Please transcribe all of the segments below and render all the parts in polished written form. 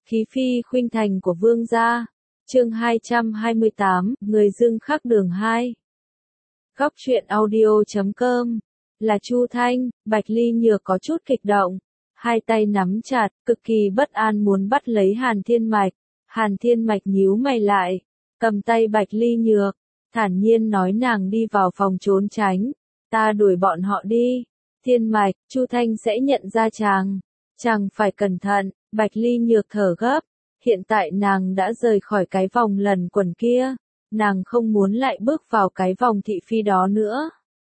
Khí phi khuynh thành của vương gia. Chương 228, người dưng khắc đường 2. Góc truyện audio.com. Là Chu Thanh, Bạch Ly Nhược có chút kích động, hai tay nắm chặt, cực kỳ bất an muốn bắt lấy Hàn Thiên Mạch. Hàn Thiên Mạch nhíu mày lại, cầm tay Bạch Ly Nhược, thản nhiên nói nàng đi vào phòng trốn tránh, ta đuổi bọn họ đi. Thiên Mạch, Chu Thanh sẽ nhận ra chàng phải cẩn thận. Bạch Ly Nhược thở gấp, hiện tại nàng đã rời khỏi cái vòng lần quẩn kia, nàng không muốn lại bước vào cái vòng thị phi đó nữa.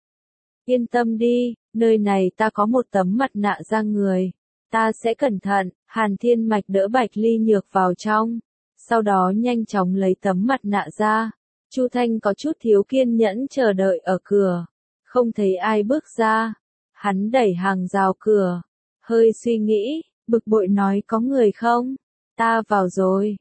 Yên tâm đi, nơi này ta có một tấm mặt nạ da người, ta sẽ cẩn thận. Hàn Thiên Mạch đỡ Bạch Ly Nhược vào trong, sau đó nhanh chóng lấy tấm mặt nạ ra. Chu Thanh có chút thiếu kiên nhẫn chờ đợi ở cửa, không thấy ai bước ra, hắn đẩy hàng rào cửa, hơi suy nghĩ, bực bội nói có người không? Ta vào rồi,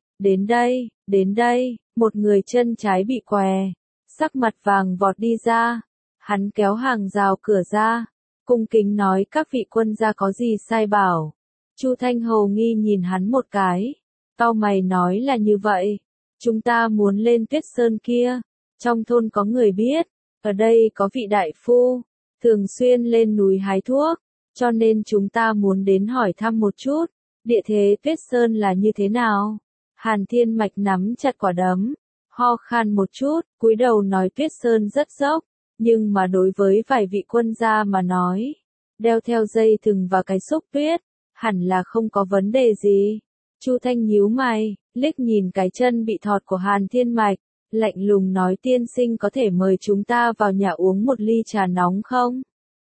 đến đây, một người chân trái bị què, sắc mặt vàng vọt đi ra, hắn kéo hàng rào cửa ra, cung kính nói các vị quân gia có gì sai bảo. Chu Thanh hầu nghi nhìn hắn một cái, cau mày nói là như vậy, chúng ta muốn lên Tuyết Sơn kia, trong thôn có người biết, ở đây có vị đại phu, thường xuyên lên núi hái thuốc, cho nên chúng ta muốn đến hỏi thăm một chút, địa thế Tuyết Sơn là như thế nào? Hàn Thiên Mạch nắm chặt quả đấm, ho khan một chút, cúi đầu nói Tuyết Sơn rất dốc, nhưng mà đối với vài vị quân gia mà nói, đeo theo dây thừng và cái xúc tuyết, hẳn là không có vấn đề gì. Chu Thanh nhíu mày, liếc nhìn cái chân bị thọt của Hàn Thiên Mạch, lạnh lùng nói tiên sinh có thể mời chúng ta vào nhà uống một ly trà nóng không?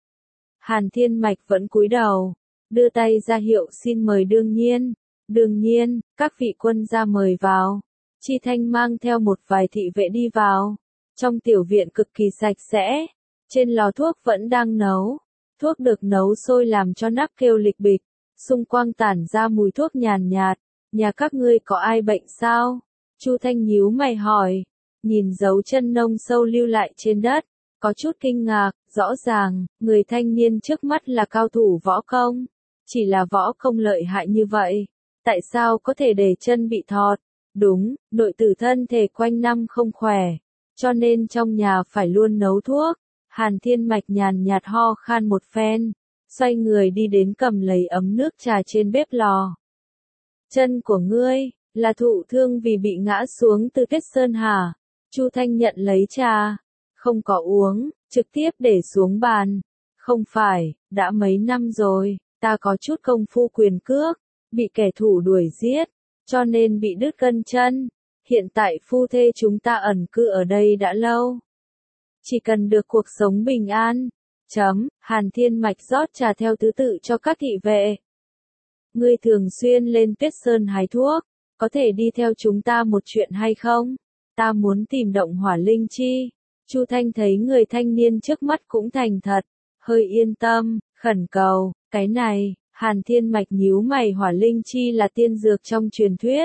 Hàn Thiên Mạch vẫn cúi đầu, đưa tay ra hiệu xin mời. Đương nhiên, các vị quân gia mời vào. Chi Thanh mang theo một vài thị vệ đi vào. Trong tiểu viện cực kỳ sạch sẽ, trên lò thuốc vẫn đang nấu. Thuốc được nấu sôi làm cho nắp kêu lịch bịch, xung quanh tản ra mùi thuốc nhàn nhạt. Nhà các ngươi có ai bệnh sao? Chu Thanh nhíu mày hỏi, nhìn dấu chân nông sâu lưu lại trên đất, có chút kinh ngạc, rõ ràng, người thanh niên trước mắt là cao thủ võ công. Chỉ là võ công lợi hại như vậy, tại sao có thể để chân bị thọt? Đúng, nội tử thân thể quanh năm không khỏe, cho nên trong nhà phải luôn nấu thuốc. Hàn Thiên Mạch nhàn nhạt ho khan một phen, xoay người đi đến cầm lấy ấm nước trà trên bếp lò. Chân của ngươi, là thụ thương vì bị ngã xuống từ Tuyết Sơn hả? Chu Thanh nhận lấy trà, không có uống, trực tiếp để xuống bàn. Không phải, đã mấy năm rồi, ta có chút công phu quyền cước, bị kẻ thù đuổi giết, cho nên bị đứt gân chân. Hiện tại phu thê chúng ta ẩn cư ở đây đã lâu. Chỉ cần được cuộc sống bình an. Hàn Thiên Mạch rót trà theo thứ tự cho các thị vệ. Ngươi thường xuyên lên Tuyết Sơn hái thuốc, có thể đi theo chúng ta một chuyện hay không? Ta muốn tìm động hỏa linh chi. Chu Thanh thấy người thanh niên trước mắt cũng thành thật, hơi yên tâm, khẩn cầu, cái này. Hàn Thiên Mạch nhíu mày, hỏa linh chi là tiên dược trong truyền thuyết.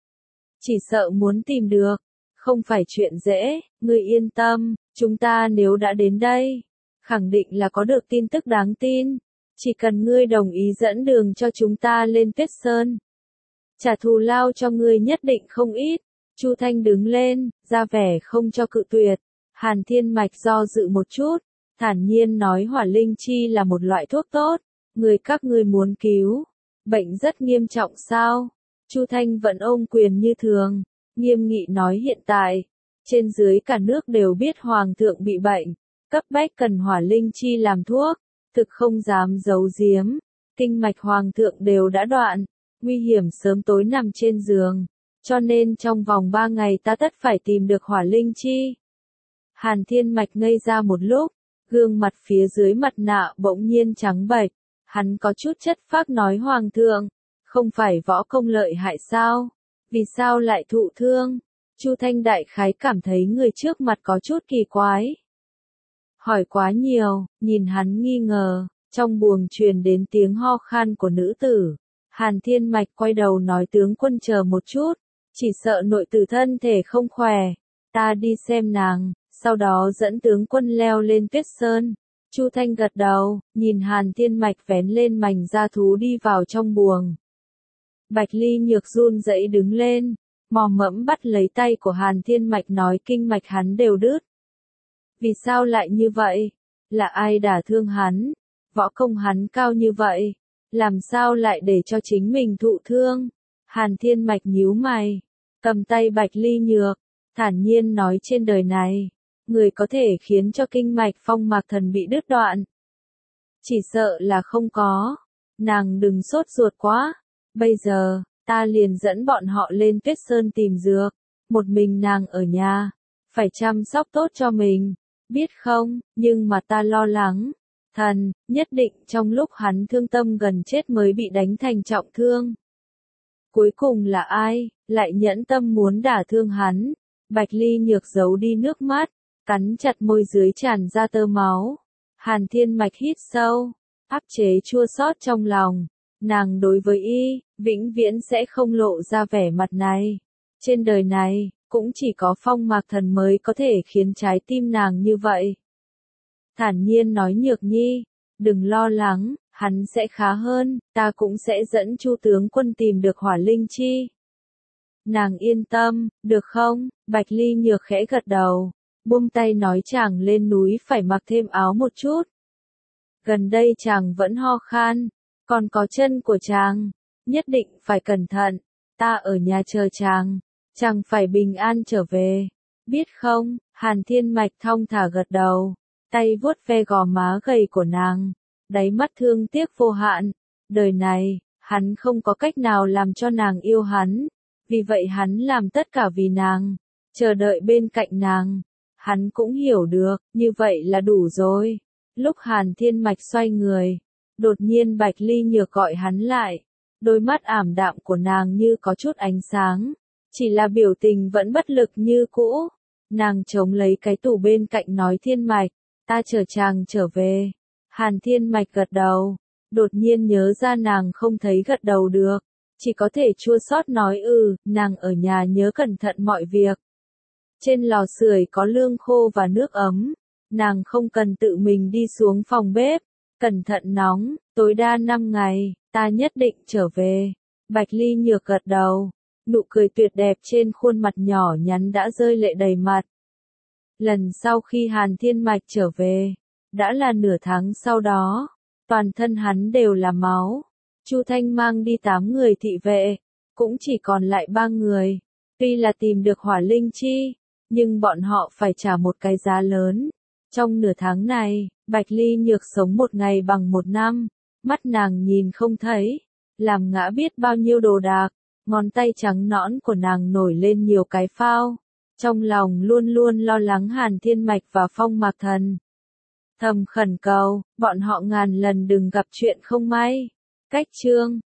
Chỉ sợ muốn tìm được, không phải chuyện dễ, ngươi yên tâm, chúng ta nếu đã đến đây, khẳng định là có được tin tức đáng tin. Chỉ cần ngươi đồng ý dẫn đường cho chúng ta lên Tuyết Sơn, trả thù lao cho ngươi nhất định không ít. Chu Thanh đứng lên, ra vẻ không cho cự tuyệt. Hàn Thiên Mạch do dự một chút, thản nhiên nói hỏa linh chi là một loại thuốc tốt. Các ngươi muốn cứu, bệnh rất nghiêm trọng sao? Chu Thanh vẫn ôm quyền như thường, nghiêm nghị nói hiện tại, trên dưới cả nước đều biết hoàng thượng bị bệnh, cấp bách cần hỏa linh chi làm thuốc, thực không dám giấu giếm, kinh mạch hoàng thượng đều đã đoạn, nguy hiểm sớm tối nằm trên giường, cho nên trong vòng 3 ngày ta tất phải tìm được hỏa linh chi. Hàn Thiên Mạch ngây ra một lúc, gương mặt phía dưới mặt nạ bỗng nhiên trắng bệch. Hắn có chút chất phác nói hoàng thượng, không phải võ công lợi hại sao? Vì sao lại thụ thương? Chu Thanh đại khái cảm thấy người trước mặt có chút kỳ quái. Hỏi quá nhiều, nhìn hắn nghi ngờ, trong buồng truyền đến tiếng ho khan của nữ tử. Hàn Thiên Mạch quay đầu nói tướng quân chờ một chút, chỉ sợ nội tử thân thể không khỏe, ta đi xem nàng, sau đó dẫn tướng quân leo lên Tuyết Sơn. Chu Thanh gật đầu, nhìn Hàn Thiên Mạch vén lên mành da thú đi vào trong buồng. Bạch Ly Nhược run rẩy đứng lên, mò mẫm bắt lấy tay của Hàn Thiên Mạch nói kinh mạch hắn đều đứt. Vì sao lại như vậy? Là ai đả thương hắn? Võ công hắn cao như vậy, làm sao lại để cho chính mình thụ thương? Hàn Thiên Mạch nhíu mày, cầm tay Bạch Ly Nhược, thản nhiên nói trên đời này, người có thể khiến cho kinh mạch Phong Mạc Thần bị đứt đoạn. Chỉ sợ là không có. Nàng đừng sốt ruột quá. Bây giờ, ta liền dẫn bọn họ lên Tuyết Sơn tìm dược. Một mình nàng ở nhà. Phải chăm sóc tốt cho mình. Biết không, nhưng mà ta lo lắng. Thần, nhất định trong lúc hắn thương tâm gần chết mới bị đánh thành trọng thương. Cuối cùng là ai, lại nhẫn tâm muốn đả thương hắn? Bạch Ly Nhược giấu đi nước mắt, cắn chặt môi dưới tràn ra tơ máu. Hàn Thiên Mạch hít sâu, áp chế chua xót trong lòng. Nàng đối với y, vĩnh viễn sẽ không lộ ra vẻ mặt này. Trên đời này, cũng chỉ có Phong Mạc Thần mới có thể khiến trái tim nàng như vậy. Thản nhiên nói Nhược Nhi, đừng lo lắng, hắn sẽ khá hơn, ta cũng sẽ dẫn Chu tướng quân tìm được Hỏa Linh Chi. Nàng yên tâm, được không? Bạch Ly Nhược khẽ gật đầu, buông tay nói chàng lên núi phải mặc thêm áo một chút. Gần đây chàng vẫn ho khan, còn có chân của chàng, nhất định phải cẩn thận, ta ở nhà chờ chàng phải bình an trở về, biết không? Hàn Thiên Mạch thong thả gật đầu, tay vuốt ve gò má gầy của nàng, đáy mắt thương tiếc vô hạn, đời này, hắn không có cách nào làm cho nàng yêu hắn, vì vậy hắn làm tất cả vì nàng, chờ đợi bên cạnh nàng, hắn cũng hiểu được, như vậy là đủ rồi. Lúc Hàn Thiên Mạch xoay người, đột nhiên Bạch Ly Nhược gọi hắn lại, đôi mắt ảm đạm của nàng như có chút ánh sáng, chỉ là biểu tình vẫn bất lực như cũ. Nàng chống lấy cái tủ bên cạnh nói Thiên Mạch, ta chờ chàng trở về. Hàn Thiên Mạch gật đầu, đột nhiên nhớ ra nàng không thấy gật đầu được, chỉ có thể chua xót nói nàng ở nhà nhớ cẩn thận mọi việc. Trên lò sưởi có lương khô và nước ấm, nàng không cần tự mình đi xuống phòng bếp, cẩn thận nóng, tối đa 5 ngày, ta nhất định trở về. Bạch Ly Nhược gật đầu, nụ cười tuyệt đẹp trên khuôn mặt nhỏ nhắn đã rơi lệ đầy mặt. Lần sau khi Hàn Thiên Mạch trở về, đã là nửa tháng sau đó, toàn thân hắn đều là máu. Chu Thanh mang đi 8 người thị vệ, cũng chỉ còn lại 3 người. Tuy là tìm được Hỏa Linh Chi, nhưng bọn họ phải trả một cái giá lớn. Trong nửa tháng này, Bạch Ly Nhược sống một ngày bằng một năm, mắt nàng nhìn không thấy, làm ngã biết bao nhiêu đồ đạc, ngón tay trắng nõn của nàng nổi lên nhiều cái phao. Trong lòng luôn luôn lo lắng Hàn Thiên Mạch và Phong Mạc Thần. Thầm khẩn cầu, bọn họ ngàn lần đừng gặp chuyện không may. Cách chương